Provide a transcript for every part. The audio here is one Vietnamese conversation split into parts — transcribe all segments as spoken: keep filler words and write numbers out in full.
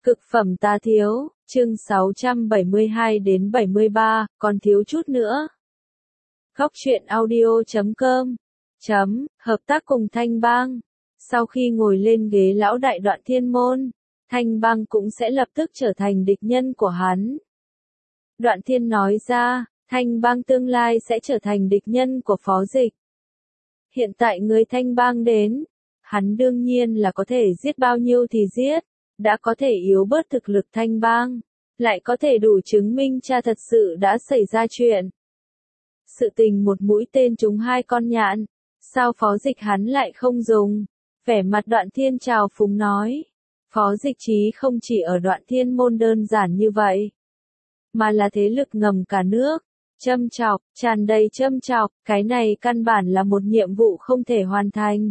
Cực phẩm tá thiếu, chương sáu trăm bảy mươi hai đến bảy mươi ba, còn thiếu chút nữa. Góc truyện audio chấm com chấm, hợp tác cùng Thanh Bang. Sau khi ngồi lên ghế lão đại Đoạn Thiên Môn, Thanh Bang cũng sẽ lập tức trở thành địch nhân của hắn. Đoạn Thiên nói ra, Thanh Bang tương lai sẽ trở thành địch nhân của Phó Dịch. Hiện tại người Thanh Bang đến, hắn đương nhiên là có thể giết bao nhiêu thì giết, đã có thể yếu bớt thực lực Thanh Bang, lại có thể đủ chứng minh cha thật sự đã xảy ra chuyện. Sự tình một mũi tên trúng hai con nhạn, sao Phó Dịch hắn lại không dùng? Vẻ mặt Đoạn Thiên trào phúng nói, Phó Dịch chí không chỉ ở Đoạn Thiên Môn đơn giản như vậy, mà là thế lực ngầm cả nước. Châm chọc, tràn đầy châm chọc, cái này căn bản là một nhiệm vụ không thể hoàn thành.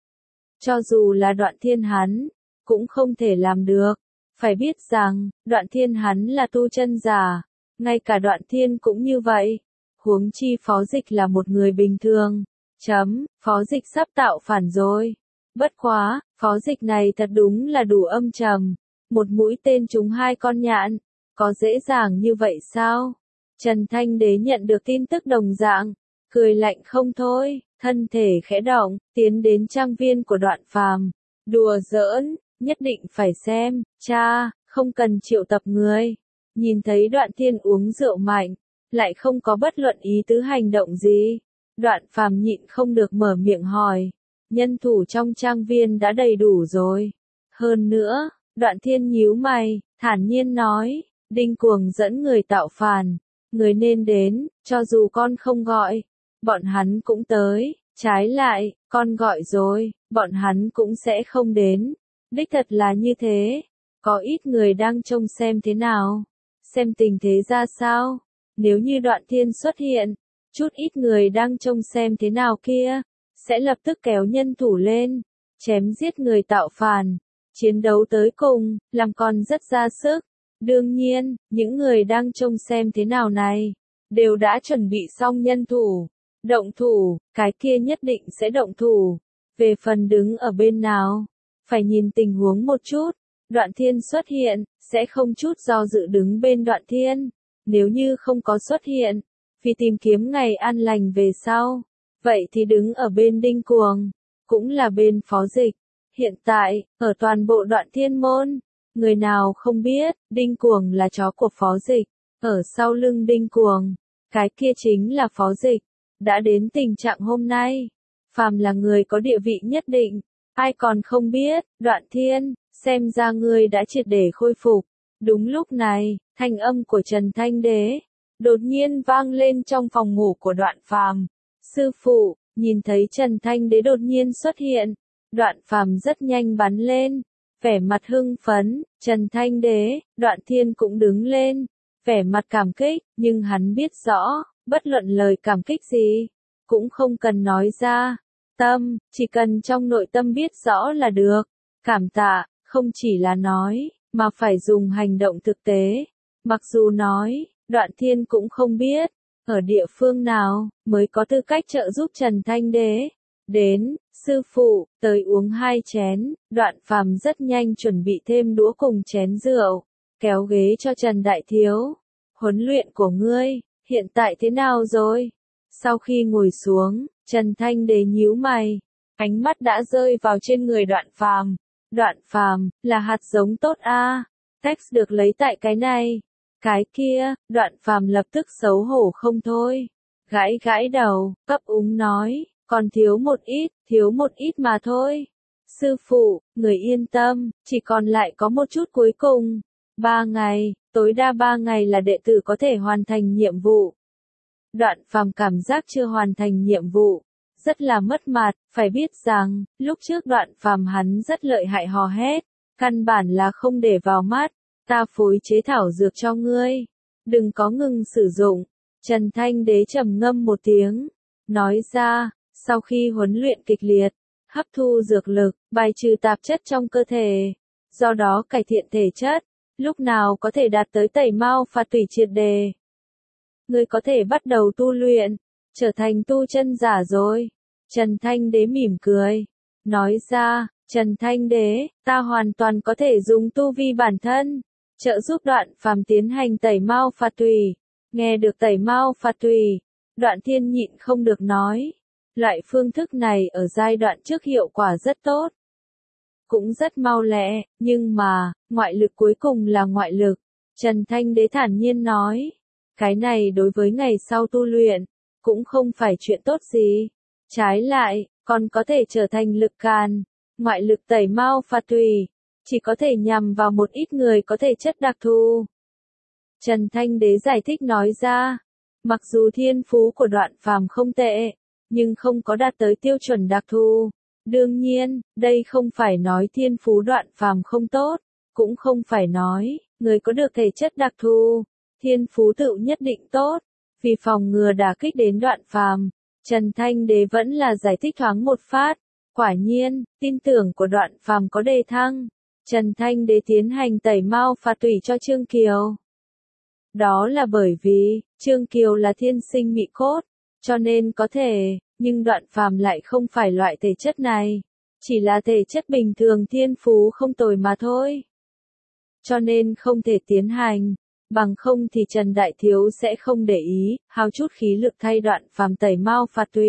Cho dù là Đoạn Thiên hắn, cũng không thể làm được. Phải biết rằng, Đoạn Thiên hắn là tu chân giả, ngay cả Đoạn Thiên cũng như vậy. Huống chi Phó Dịch là một người bình thường. Chấm, Phó Dịch sắp tạo phản rồi. Bất quá, Phó Dịch này thật đúng là đủ âm trầm. Một mũi tên trúng hai con nhạn, có dễ dàng như vậy sao? Trần Thanh Đế nhận được tin tức đồng dạng, cười lạnh không thôi, thân thể khẽ động, tiến đến trang viên của Đoạn Phàm. Đùa giỡn, nhất định phải xem, cha, không cần triệu tập người. Nhìn thấy Đoạn Thiên uống rượu mạnh, lại không có bất luận ý tứ hành động gì. Đoạn Phàm nhịn không được mở miệng hỏi, nhân thủ trong trang viên đã đầy đủ rồi. Hơn nữa, Đoạn Thiên nhíu mày, thản nhiên nói, Đinh Cuồng dẫn người tạo phản. Người nên đến, cho dù con không gọi, bọn hắn cũng tới, trái lại, con gọi rồi, bọn hắn cũng sẽ không đến. Đích thật là như thế, có ít người đang trông xem thế nào, xem tình thế ra sao. Nếu như Đoạn Thiên xuất hiện, chút ít người đang trông xem thế nào kia, sẽ lập tức kéo nhân thủ lên, chém giết người tạo phản, chiến đấu tới cùng, làm con rất ra sức. Đương nhiên, những người đang trông xem thế nào này, đều đã chuẩn bị xong nhân thủ. Động thủ, cái kia nhất định sẽ động thủ. Về phần đứng ở bên nào, phải nhìn tình huống một chút. Đoạn Thiên xuất hiện, sẽ không chút do dự đứng bên Đoạn Thiên. Nếu như không có xuất hiện, vì tìm kiếm ngày an lành về sau, vậy thì đứng ở bên Đinh Cuồng, cũng là bên Phó Dịch. Hiện tại, ở toàn bộ Đoạn Thiên Môn, người nào không biết, Đinh Cuồng là chó của Phó Dịch, ở sau lưng Đinh Cuồng, cái kia chính là Phó Dịch. Đã đến tình trạng hôm nay, phàm là người có địa vị nhất định, ai còn không biết, Đoạn Thiên, xem ra ngươi đã triệt để khôi phục. Đúng lúc này, thanh âm của Trần Thanh Đế, đột nhiên vang lên trong phòng ngủ của Đoạn Phàm. Sư phụ, nhìn thấy Trần Thanh Đế đột nhiên xuất hiện, Đoạn Phàm rất nhanh bắn lên. Vẻ mặt hưng phấn, Trần Thanh Đế, Đoạn Thiên cũng đứng lên, vẻ mặt cảm kích, nhưng hắn biết rõ, bất luận lời cảm kích gì, cũng không cần nói ra. Tâm, chỉ cần trong nội tâm biết rõ là được. Cảm tạ, không chỉ là nói, mà phải dùng hành động thực tế. Mặc dù nói, Đoạn Thiên cũng không biết, ở địa phương nào, mới có tư cách trợ giúp Trần Thanh Đế. Đến, sư phụ, tới uống hai chén. Đoạn Phàm rất nhanh chuẩn bị thêm đũa cùng chén rượu, kéo ghế cho Trần Đại Thiếu. Huấn luyện của ngươi, hiện tại thế nào rồi? Sau khi ngồi xuống, Trần Thanh Đế nhíu mày, ánh mắt đã rơi vào trên người Đoạn Phàm. Đoạn Phàm, là hạt giống tốt a. Text được lấy tại cái này. Cái kia, Đoạn Phàm lập tức xấu hổ không thôi. Gãi gãi đầu, cấp úng nói, còn thiếu một ít, thiếu một ít mà thôi. Sư phụ, người yên tâm, chỉ còn lại có một chút cuối cùng. Ba ngày, tối đa ba ngày là đệ tử có thể hoàn thành nhiệm vụ. Đoạn Phàm cảm giác chưa hoàn thành nhiệm vụ, rất là mất mặt. Phải biết rằng, lúc trước Đoạn Phàm hắn rất lợi hại hò hét, căn bản là không để vào mắt. Ta phối chế thảo dược cho ngươi, đừng có ngừng sử dụng. Trần Thanh Đế trầm ngâm một tiếng, nói ra, sau khi huấn luyện kịch liệt, hấp thu dược lực, bài trừ tạp chất trong cơ thể, do đó cải thiện thể chất, lúc nào có thể đạt tới tẩy mao phạt tủy triệt đề. Ngươi có thể bắt đầu tu luyện, trở thành tu chân giả rồi. Trần Thanh Đế mỉm cười, nói ra, Trần Thanh Đế, ta hoàn toàn có thể dùng tu vi bản thân, trợ giúp Đoạn Phàm tiến hành tẩy mao phạt tùy. Nghe được tẩy mao phạt tùy, Đoạn Thiên nhịn không được nói. Loại phương thức này ở giai đoạn trước hiệu quả rất tốt, cũng rất mau lẹ, nhưng mà, ngoại lực cuối cùng là ngoại lực. Trần Thanh Đế thản nhiên nói, cái này đối với ngày sau tu luyện, cũng không phải chuyện tốt gì. Trái lại, còn có thể trở thành lực càn. Ngoại lực tẩy mao phạt tùy, chỉ có thể nhằm vào một ít người có thể chất đặc thù. Trần Thanh Đế giải thích nói ra, mặc dù thiên phú của Đoạn Phàm không tệ, nhưng không có đạt tới tiêu chuẩn đặc thù. Đương nhiên, đây không phải nói thiên phú Đoạn Phàm không tốt, cũng không phải nói, người có được thể chất đặc thù, thiên phú tự nhất định tốt. Vì phòng ngừa đả kích đến Đoạn Phàm, Trần Thanh Đế vẫn là giải thích thoáng một phát. Quả nhiên, tin tưởng của Đoạn Phàm có đề thăng. Trần Thanh Đế tiến hành tẩy mao phạt tùy cho Trương Kiều. Đó là bởi vì, Trương Kiều là thiên sinh mị cốt, cho nên có thể, nhưng Đoạn Phàm lại không phải loại thể chất này. Chỉ là thể chất bình thường thiên phú không tồi mà thôi. Cho nên không thể tiến hành, bằng không thì Trần Đại Thiếu sẽ không để ý, hao chút khí lực thay Đoạn Phàm tẩy mao phạt tùy.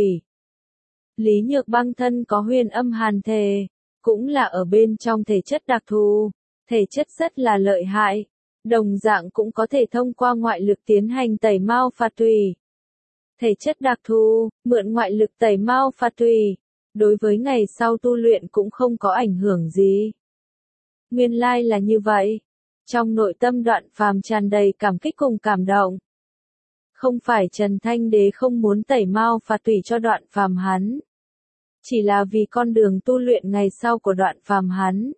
Lý Nhược Băng thân có huyền âm hàn thể, cũng là ở bên trong thể chất đặc thù, thể chất rất là lợi hại, đồng dạng cũng có thể thông qua ngoại lực tiến hành tẩy mao phạt tùy. Thể chất đặc thù, mượn ngoại lực tẩy mao phạt tùy, đối với ngày sau tu luyện cũng không có ảnh hưởng gì. Nguyên lai là như vậy. Trong nội tâm Đoạn Phàm tràn đầy cảm kích cùng cảm động. Không phải Trần Thanh Đế không muốn tẩy mao phạt tùy cho Đoạn Phàm hắn, chỉ là vì con đường tu luyện ngày sau của Đoạn Phàm hắn.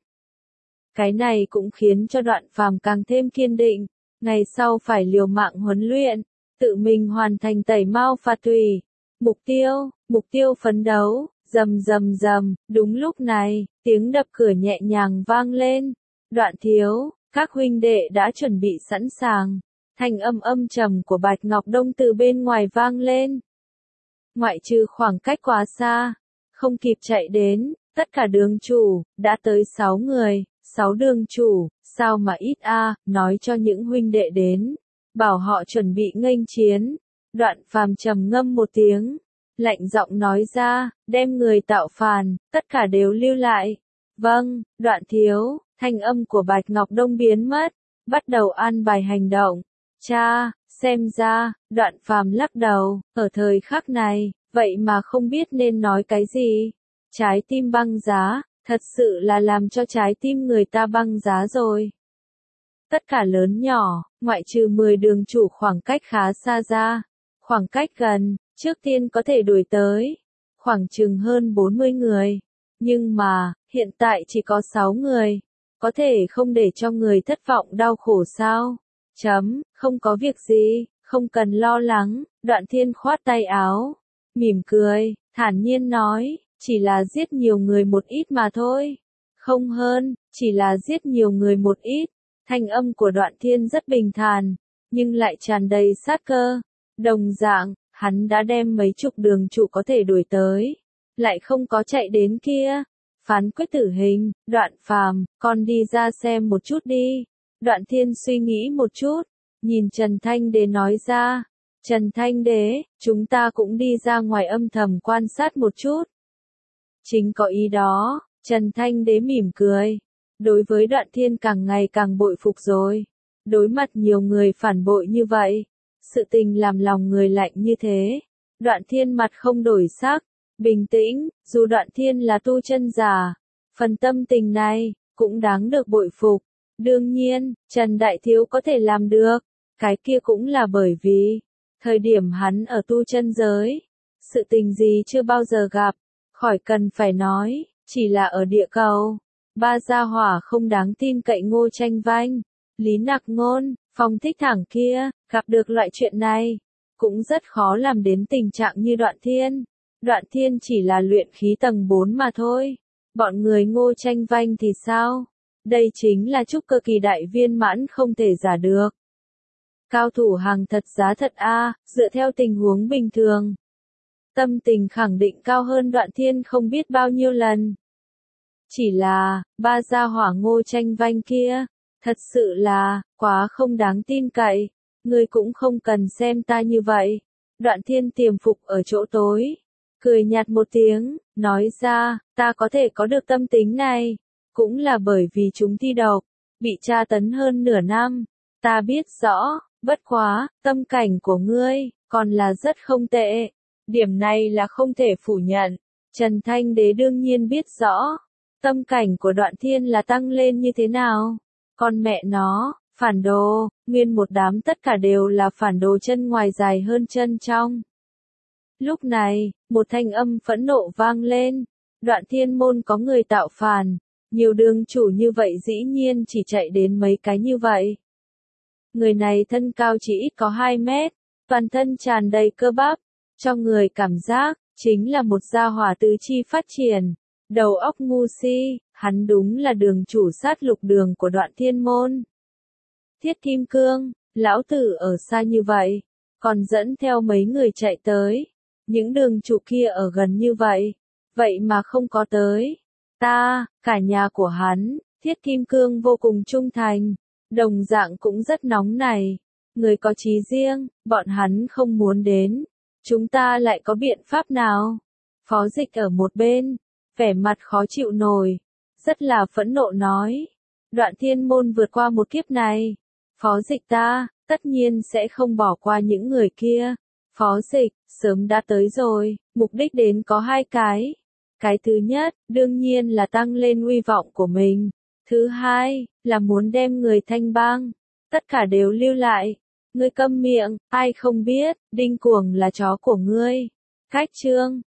Cái này cũng khiến cho Đoạn Phàm càng thêm kiên định, ngày sau phải liều mạng huấn luyện, tự mình hoàn thành tẩy mao phạt tùy. Mục tiêu, mục tiêu phấn đấu, rầm rầm rầm, đúng lúc này, tiếng đập cửa nhẹ nhàng vang lên. Đoạn Thiếu, các huynh đệ đã chuẩn bị sẵn sàng. Thanh âm âm trầm của Bạch Ngọc Đông từ bên ngoài vang lên. Ngoại trừ khoảng cách quá xa, không kịp chạy đến, tất cả đường chủ, đã tới sáu người, sáu đường chủ, sao mà ít a, nói cho những huynh đệ đến, bảo họ chuẩn bị nghênh chiến. Đoạn Phàm trầm ngâm một tiếng, lạnh giọng nói ra, đem người tạo phản, tất cả đều lưu lại. Vâng, Đoạn Thiếu, thanh âm của Bạch Ngọc Đông biến mất, bắt đầu an bài hành động. Cha, xem ra, Đoạn Phàm lắc đầu, ở thời khắc này, vậy mà không biết nên nói cái gì. Trái tim băng giá, thật sự là làm cho trái tim người ta băng giá rồi. Tất cả lớn nhỏ, ngoại trừ mười đường chủ khoảng cách khá xa ra, khoảng cách gần, trước tiên có thể đuổi tới, khoảng chừng hơn bốn mươi người. Nhưng mà, hiện tại chỉ có sáu người, có thể không để cho người thất vọng đau khổ sao? Chấm, không có việc gì, không cần lo lắng. Đoạn Thiên khoát tay áo, mỉm cười, thản nhiên nói, chỉ là giết nhiều người một ít mà thôi. Không hơn, chỉ là giết nhiều người một ít. Thanh âm của Đoạn Thiên rất bình thản, nhưng lại tràn đầy sát cơ. Đồng dạng, hắn đã đem mấy chục đường chủ có thể đuổi tới, lại không có chạy đến kia. Phán quyết tử hình, Đoạn Phàm, con đi ra xem một chút đi. Đoạn Thiên suy nghĩ một chút, nhìn Trần Thanh Đế nói ra, Trần Thanh Đế, chúng ta cũng đi ra ngoài âm thầm quan sát một chút. Chính có ý đó, Trần Thanh Đế mỉm cười, đối với Đoạn Thiên càng ngày càng bội phục rồi. Đối mặt nhiều người phản bội như vậy, sự tình làm lòng người lạnh như thế, Đoạn Thiên mặt không đổi sắc, bình tĩnh, dù Đoạn Thiên là tu chân giả, phần tâm tình này, cũng đáng được bội phục. Đương nhiên, Trần Đại Thiếu có thể làm được, cái kia cũng là bởi vì, thời điểm hắn ở tu chân giới, sự tình gì chưa bao giờ gặp, khỏi cần phải nói, chỉ là ở địa cầu, ba gia hỏa không đáng tin cậy Ngô Tranh Vanh, Lý Nặc Ngôn, Phong Thích Thẳng kia, gặp được loại chuyện này, cũng rất khó làm đến tình trạng như Đoạn Thiên. Đoạn Thiên chỉ là luyện khí tầng bốn mà thôi, bọn người Ngô Tranh Vanh thì sao? Đây chính là trúc cơ kỳ đại viên mãn không thể giả được. Cao thủ hàng thật giá thật a, dựa theo tình huống bình thường. Tâm tình khẳng định cao hơn Đoạn Thiên không biết bao nhiêu lần. Chỉ là, ba gia hỏa Ngô Tranh Vanh kia, thật sự là, quá không đáng tin cậy, ngươi cũng không cần xem ta như vậy. Đoạn Thiên tiềm phục ở chỗ tối, cười nhạt một tiếng, nói ra, ta có thể có được tâm tính này, cũng là bởi vì chúng thi độc, bị tra tấn hơn nửa năm, ta biết rõ, bất quá, tâm cảnh của ngươi, còn là rất không tệ, điểm này là không thể phủ nhận. Trần Thanh Đế đương nhiên biết rõ, tâm cảnh của Đoạn Thiên là tăng lên như thế nào, còn mẹ nó, phản đồ, nguyên một đám tất cả đều là phản đồ chân ngoài dài hơn chân trong. Lúc này, một thanh âm phẫn nộ vang lên, Đoạn Thiên môn có người tạo phản, nhiều đường chủ như vậy dĩ nhiên chỉ chạy đến mấy cái như vậy. Người này thân cao chỉ ít có hai mét, toàn thân tràn đầy cơ bắp, cho người cảm giác, chính là một gia hỏa tứ chi phát triển, đầu óc ngu si, hắn đúng là đường chủ sát lục đường của Đoạn Thiên môn. Thiết Kim Cương, lão tử ở xa như vậy, còn dẫn theo mấy người chạy tới, những đường chủ kia ở gần như vậy, vậy mà không có tới. Ta, cả nhà của hắn, Thiết Kim Cương vô cùng trung thành, đồng dạng cũng rất nóng này, người có chí riêng, bọn hắn không muốn đến, chúng ta lại có biện pháp nào? Phó Dịch ở một bên, vẻ mặt khó chịu nổi, rất là phẫn nộ nói, Đoạn Thiên môn vượt qua một kiếp này, Phó Dịch ta, tất nhiên sẽ không bỏ qua những người kia. Phó Dịch, sớm đã tới rồi, mục đích đến có hai cái. Cái thứ nhất, đương nhiên là tăng lên uy vọng của mình. Thứ hai, là muốn đem người Thanh Bang, tất cả đều lưu lại. Ngươi câm miệng, ai không biết, Đinh Cuồng là chó của ngươi. Cách chương